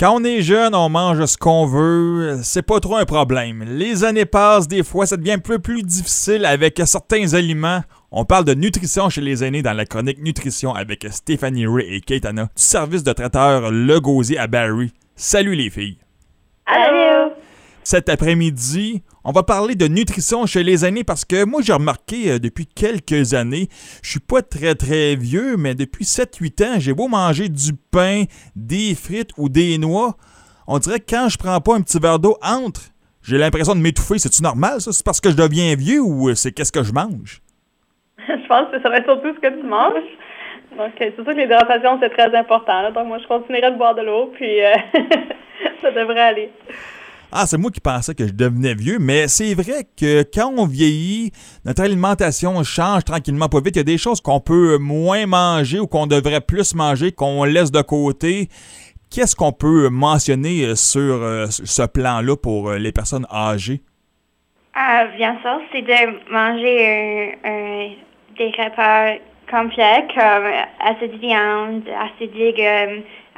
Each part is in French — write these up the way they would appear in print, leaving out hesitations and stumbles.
Quand on est jeune, on mange ce qu'on veut, c'est pas trop un problème. Les années passent, des fois, ça devient un peu plus difficile avec certains aliments. On parle de nutrition chez les aînés dans la chronique Nutrition avec Stéphanie Ray et Kate Anna du service de traiteur Le Gosier à Barrie. Salut les filles! Allô! Cet après-midi, on va parler de nutrition chez les aînés parce que moi, j'ai remarqué depuis quelques années, je suis pas très vieux, mais depuis 7-8 ans, j'ai beau manger du pain, des frites ou des noix, on dirait que quand je prends pas un petit verre d'eau entre, j'ai l'impression de m'étouffer. C'est-tu normal, ça? C'est parce que je deviens vieux ou c'est qu'est-ce que je mange? Je pense que ça va être surtout ce que tu manges. Donc, c'est sûr que l'hydratation, c'est très important. Là. Donc, moi, je continuerai de boire de l'eau, puis ça devrait aller. Ah, c'est moi qui pensais que je devenais vieux, mais c'est vrai que quand on vieillit, notre alimentation change tranquillement pas vite. Il y a des choses qu'on peut moins manger ou qu'on devrait plus manger, qu'on laisse de côté. Qu'est-ce qu'on peut mentionner sur ce plan-là pour les personnes âgées? Bien sûr, c'est de manger des repas complets comme assez de viande, assez de légumes,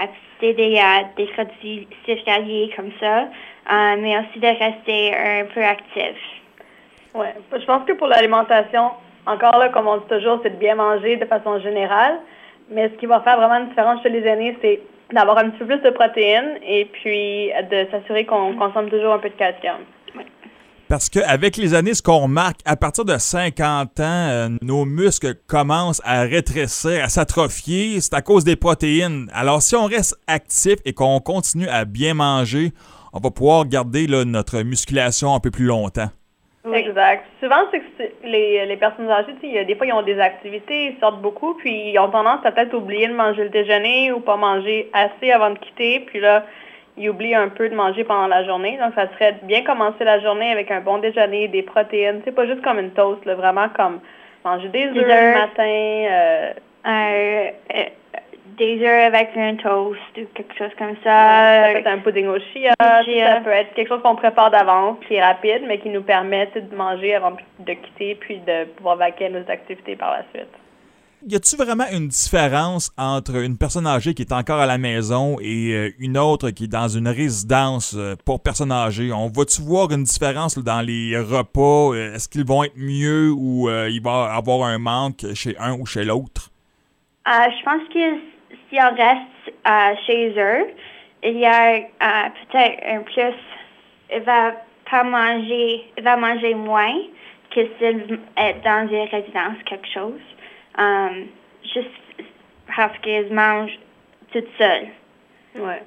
des produits céréaliers comme ça. Mais aussi de rester un peu actif. Oui, je pense que pour l'alimentation, encore là, comme on dit toujours, c'est de bien manger de façon générale. Mais ce qui va faire vraiment une différence chez les aînés, c'est d'avoir un petit peu plus de protéines et puis de s'assurer qu'on consomme toujours un peu de calcium. Parce qu'avec les années, ce qu'on remarque, à partir de 50 ans, nos muscles commencent à rétrécir, à s'atrophier. C'est à cause des protéines. Alors, si on reste actif et qu'on continue à bien manger, on va pouvoir garder là, notre musculation un peu plus longtemps. Oui. Exact. Souvent, c'est que les personnes âgées, des fois, ils ont des activités, ils sortent beaucoup, puis ils ont tendance à peut-être oublier de manger le déjeuner ou pas manger assez avant de quitter, puis là, ils oublient un peu de manger pendant la journée. Donc, ça serait de bien commencer la journée avec un bon déjeuner, des protéines. C'est pas juste comme une toast, là, vraiment comme manger des œufs le matin. Des œufs avec un toast ou quelque chose comme ça. Ça peut être un pudding au chia. Ça peut être quelque chose qu'on prépare d'avance, qui est rapide, mais qui nous permet de manger avant de quitter puis de pouvoir vaquer à nos activités par la suite. Y a-t-il vraiment une différence entre une personne âgée qui est encore à la maison et une autre qui est dans une résidence pour personnes âgées? On va-tu voir une différence là, dans les repas? Est-ce qu'ils vont être mieux ou il va y avoir un manque chez un ou chez l'autre? Je pense que si on reste chez eux, il y a peut-être un plus. Il va manger moins que s'il est dans une résidence quelque chose. Juste parce qu'ils mangent tout seuls. Ouais.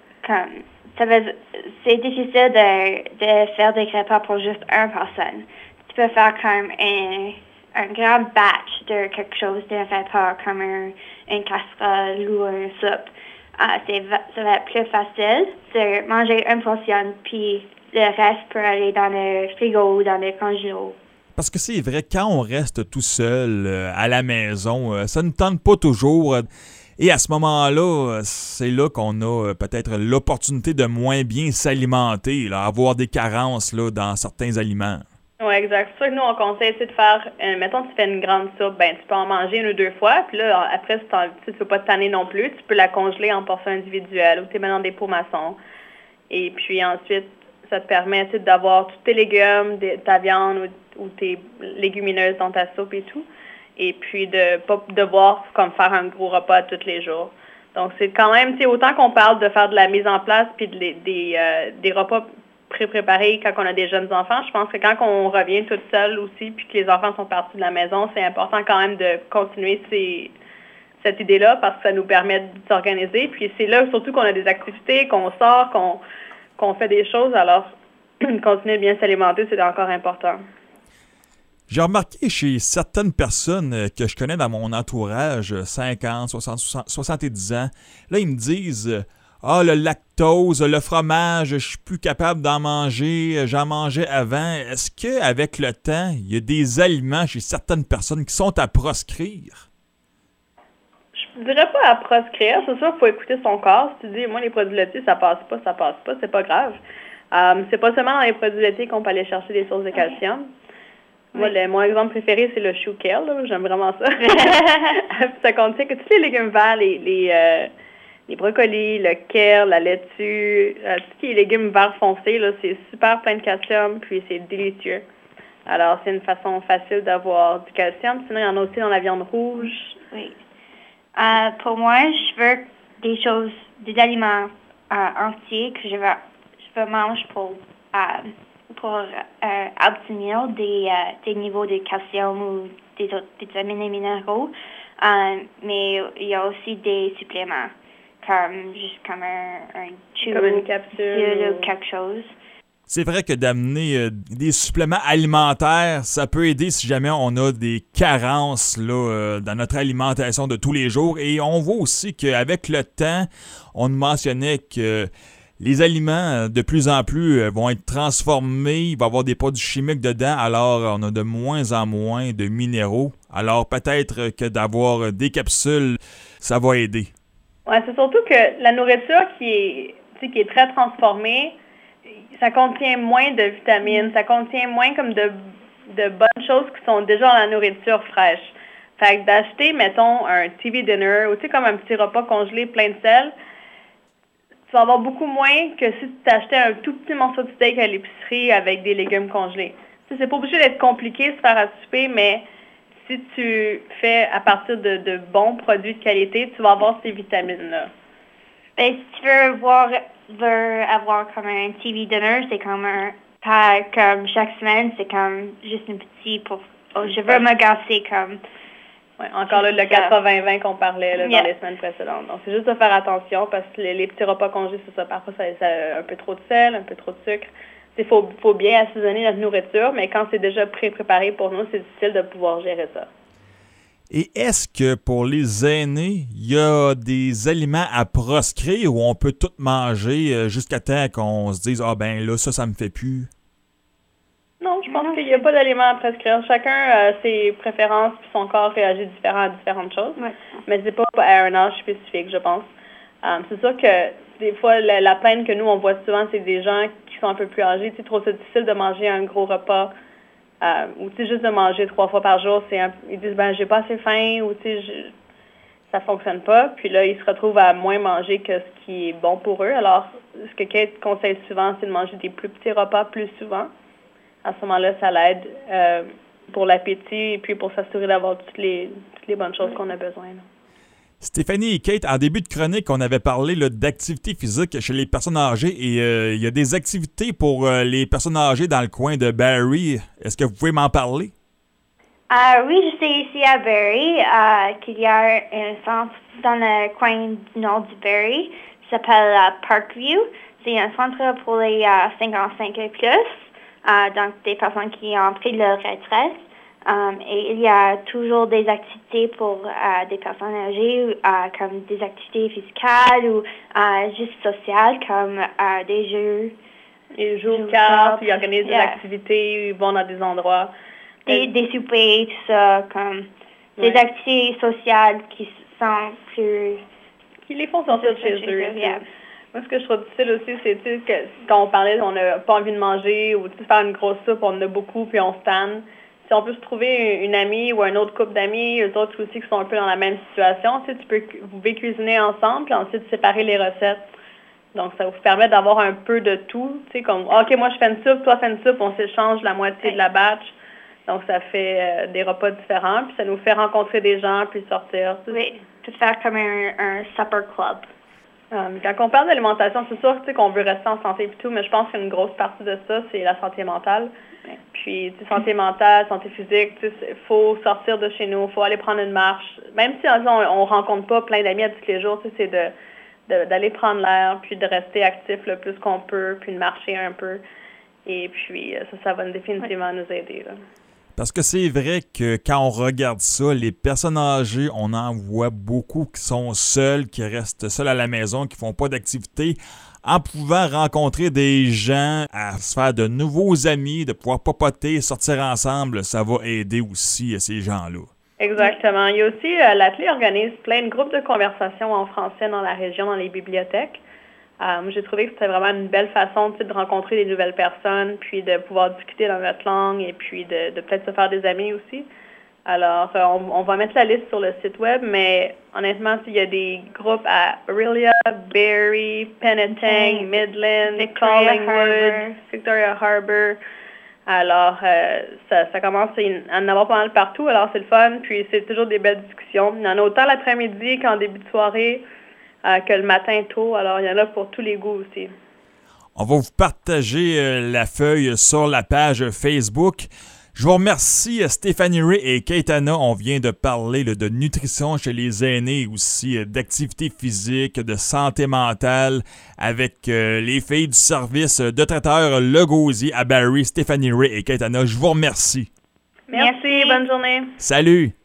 C'est difficile de faire des repas pour juste une personne. Tu peux faire comme un grand batch de quelque chose d'un repas comme une casserole ou une soupe. Ça va être plus facile de manger une portion puis le reste peut aller dans le frigo ou dans le congélo. Parce que c'est vrai, quand on reste tout seul à la maison, ça ne tente pas toujours. Et à ce moment-là, c'est là qu'on a peut-être l'opportunité de moins bien s'alimenter, là, avoir des carences là, dans certains aliments. Oui, exact. C'est ça que nous, on conseille de faire, mettons, tu fais une grande soupe, tu peux en manger une ou deux fois, puis là, après, si tu ne veux pas te tanner non plus, tu peux la congeler en portions individuelles ou tu les mets dans des pots maçons. Et puis ensuite, ça te permet d'avoir tous tes légumes, ta viande ou tes légumineuses dans ta soupe et tout. Et puis de pas devoir comme faire un gros repas tous les jours. Donc c'est quand même, autant qu'on parle de faire de la mise en place puis des repas pré-préparés quand on a des jeunes enfants, je pense que quand on revient toute seule aussi puis que les enfants sont partis de la maison, c'est important quand même de continuer cette idée-là parce que ça nous permet de s'organiser. Puis c'est là surtout qu'on a des activités, qu'on sort, qu'on fait des choses, alors continuer de bien s'alimenter, c'est encore important. J'ai remarqué chez certaines personnes que je connais dans mon entourage, 50, 60, 70 ans, là, ils me disent « Ah, le lactose, le fromage, je suis plus capable d'en manger, j'en mangeais avant. » Est-ce qu'avec le temps, il y a des aliments chez certaines personnes qui sont à proscrire? Je dirais pas à proscrire. C'est sûr qu'il faut écouter son corps. Si tu dis « Moi, les produits laitiers, ça passe pas, c'est pas grave. » C'est pas seulement dans les produits laitiers qu'on peut aller chercher des sources de calcium. Moi, mon exemple préféré, c'est le chou kale. J'aime vraiment ça. Ça contient que tous les légumes verts, les brocolis, le kale, la laitue, tout ce qui est légumes verts foncés, là, c'est super plein de calcium, puis c'est délicieux. Alors, c'est une façon facile d'avoir du calcium. Sinon, il y en a aussi dans la viande rouge. Oui. Pour moi, je veux des aliments entiers que je veux manger pour obtenir des niveaux de calcium ou des vitamines et minéraux. Mais il y a aussi des suppléments, comme un chew, comme une capsule ou quelque chose. C'est vrai que d'amener des suppléments alimentaires, ça peut aider si jamais on a des carences là, dans notre alimentation de tous les jours. Et on voit aussi qu'avec le temps, on mentionnait que les aliments, de plus en plus, vont être transformés. Il va y avoir des produits chimiques dedans, alors on a de moins en moins de minéraux. Alors peut-être que d'avoir des capsules, ça va aider. Oui, c'est surtout que la nourriture qui est très transformée, ça contient moins de vitamines, ça contient moins comme de bonnes choses qui sont déjà dans la nourriture fraîche. Fait que d'acheter, mettons, un TV dinner, ou tu sais, comme un petit repas congelé plein de sel, tu vas avoir beaucoup moins que si tu t'achetais un tout petit morceau de steak à l'épicerie avec des légumes congelés. Tu sais, c'est pas obligé d'être compliqué de se faire à souper, mais si tu fais à partir de bons produits de qualité, tu vas avoir ces vitamines-là. Ben, si tu veux avoir comme un TV dinner, c'est pas comme chaque semaine, c'est comme juste une petite je veux me gâter comme. Ouais, encore là, le 80-20 qu'on parlait là, dans les semaines précédentes. Donc, c'est juste de faire attention parce que les petits repas congelés, c'est ça. Parfois, ça a un peu trop de sel, un peu trop de sucre. Il faut bien assaisonner notre nourriture, mais quand c'est déjà pré-préparé pour nous, c'est difficile de pouvoir gérer ça. Et est-ce que pour les aînés, il y a des aliments à proscrire où on peut tout manger jusqu'à temps qu'on se dise « Ah ben là, ça me fait plus ». Non, je pense qu'il n'y a pas d'aliments à prescrire. Chacun a ses préférences puis son corps réagit différemment à différentes choses. Ouais. Mais c'est pas à un âge spécifique, je pense. C'est sûr que des fois, la plainte que nous, on voit souvent, c'est des gens qui sont un peu plus âgés. Tu trouves ça difficile de manger un gros repas ou tu sais, juste de manger 3 fois par jour. Ils disent, ben j'ai pas assez faim ou tu sais, ça fonctionne pas. Puis là, ils se retrouvent à moins manger que ce qui est bon pour eux. Alors, ce que Kate conseille souvent, c'est de manger des plus petits repas plus souvent. À ce moment-là, ça l'aide pour l'appétit et puis pour s'assurer d'avoir toutes les bonnes choses qu'on a besoin. Là. Stéphanie et Kate, en début de chronique, on avait parlé là, d'activités physiques chez les personnes âgées et il y a des activités pour les personnes âgées dans le coin de Barrie. Est-ce que vous pouvez m'en parler? Oui, je sais ici à Barrie qu'il y a un centre dans le coin du nord du Barrie qui s'appelle Parkview. C'est un centre pour les 55 et plus. Donc des personnes qui ont pris leur retraite. Et il y a toujours des activités pour des personnes âgées, comme des activités physicales ou juste sociales, comme des jeux. Ils jouent aux cartes, ils organisent des activités, ils vont dans des endroits. Des soupers, tout ça, comme des activités sociales qui sont plus... Qui les font sortir de chez eux. Moi, ce que je trouve difficile aussi, c'est que quand on parlait, on n'a pas envie de manger ou de faire une grosse soupe, on en a beaucoup, puis on se tanne. Si on peut se trouver une amie ou un autre couple d'amis, eux autres aussi qui sont un peu dans la même situation, tu sais, vous pouvez cuisiner ensemble, puis ensuite séparer les recettes. Donc, ça vous permet d'avoir un peu de tout. Tu sais, comme, OK, moi, je fais une soupe, toi, fais une soupe, on s'échange la moitié de la batch. Donc, ça fait des repas différents, puis ça nous fait rencontrer des gens, puis sortir. Oui, tout faire comme un supper club. Quand on parle d'alimentation, c'est sûr qu'on veut rester en santé et tout, mais je pense qu'une grosse partie de ça, c'est la santé mentale. Ouais. Puis, santé mentale, santé physique, il faut sortir de chez nous, il faut aller prendre une marche. Même si on rencontre pas plein d'amis à tous les jours, c'est d'aller prendre l'air, puis de rester actif le plus qu'on peut, puis de marcher un peu. Et puis, ça va définitivement nous aider. Là. Parce que c'est vrai que quand on regarde ça, les personnes âgées, on en voit beaucoup qui sont seules, qui restent seules à la maison, qui font pas d'activité. En pouvant rencontrer des gens, à se faire de nouveaux amis, de pouvoir papoter, sortir ensemble, ça va aider aussi ces gens-là. Exactement. Il y a aussi, l'Atelier organise plein de groupes de conversation en français dans la région, dans les bibliothèques. J'ai trouvé que c'était vraiment une belle façon de rencontrer des nouvelles personnes, puis de pouvoir discuter dans notre langue et puis de peut-être se faire des amis aussi. Alors, on va mettre la liste sur le site web, mais honnêtement, il y a des groupes à Orillia, Barrie, Penetang, Midland, Collingwood, Victoria Harbour. Alors, ça commence à en avoir pas mal partout, alors c'est le fun, puis c'est toujours des belles discussions. Il y en a autant l'après-midi qu'en début de soirée, que le matin tôt, alors il y en a pour tous les goûts aussi. On va vous partager la feuille sur la page Facebook. Je vous remercie Stéphanie Ray et Kaitana. On vient de parler de nutrition chez les aînés, aussi d'activité physique, de santé mentale avec les filles du service de traiteur Le Gosier à Barrie, Stéphanie Ray et Kaitana. Je vous remercie. Merci, bonne journée. Salut.